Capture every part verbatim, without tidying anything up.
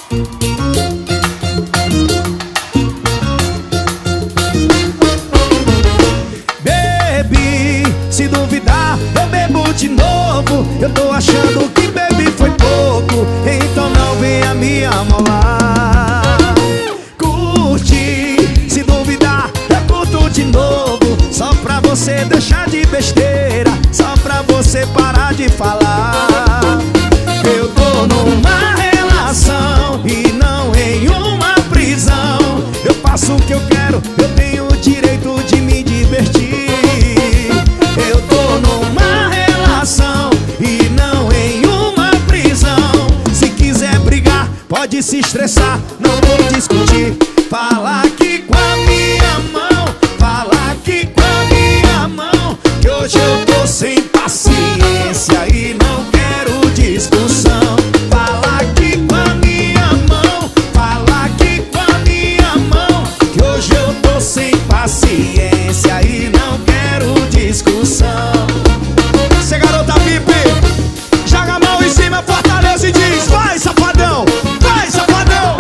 Bebi, se duvidar, eu bebo de novo. Eu tô achando que bebi foi pouco, então não venha me amolar. Curti, se duvidar, eu curto de novo. Só pra você deixar de besteira, só pra você parar de falar. Eu tô numa relação e não em uma prisão. Eu faço o que eu quero, eu tenho o direito de me divertir. Eu tô numa relação e não em uma prisão. Se quiser brigar, pode se estressar, não vou discutir. Fala aqui com a minha mão, fala aqui com a minha mão, que hoje eu tô sem paciência e não quero discussão. Fala aqui com a minha mão, fala aqui com a minha mão, que hoje eu tô sem paciência e não quero discussão. Cê garota V I P, joga a mão em cima, fortaleza e diz: vai safadão, vai safadão.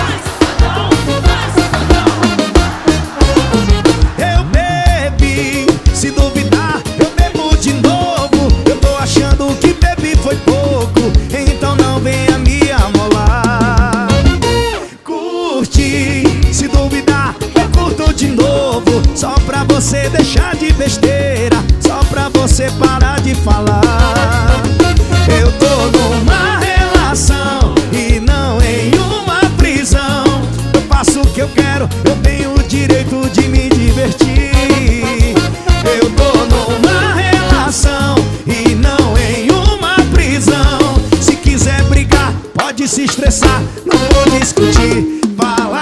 Eu bebi, se duvidar, eu bebo de novo. Eu tô achando que bebi foi pouco, então não venha me amolar. Curti, se duvidar, eu curto de novo. Só pra você deixar de besteira, só pra você parar de falar. Eu tô numa relação e não em uma prisão. Eu faço o que eu quero, eu tenho o direito de me divertir. Eu tô numa relação e não em uma prisão. Se quiser brigar, pode se estressar, não vou discutir. Fala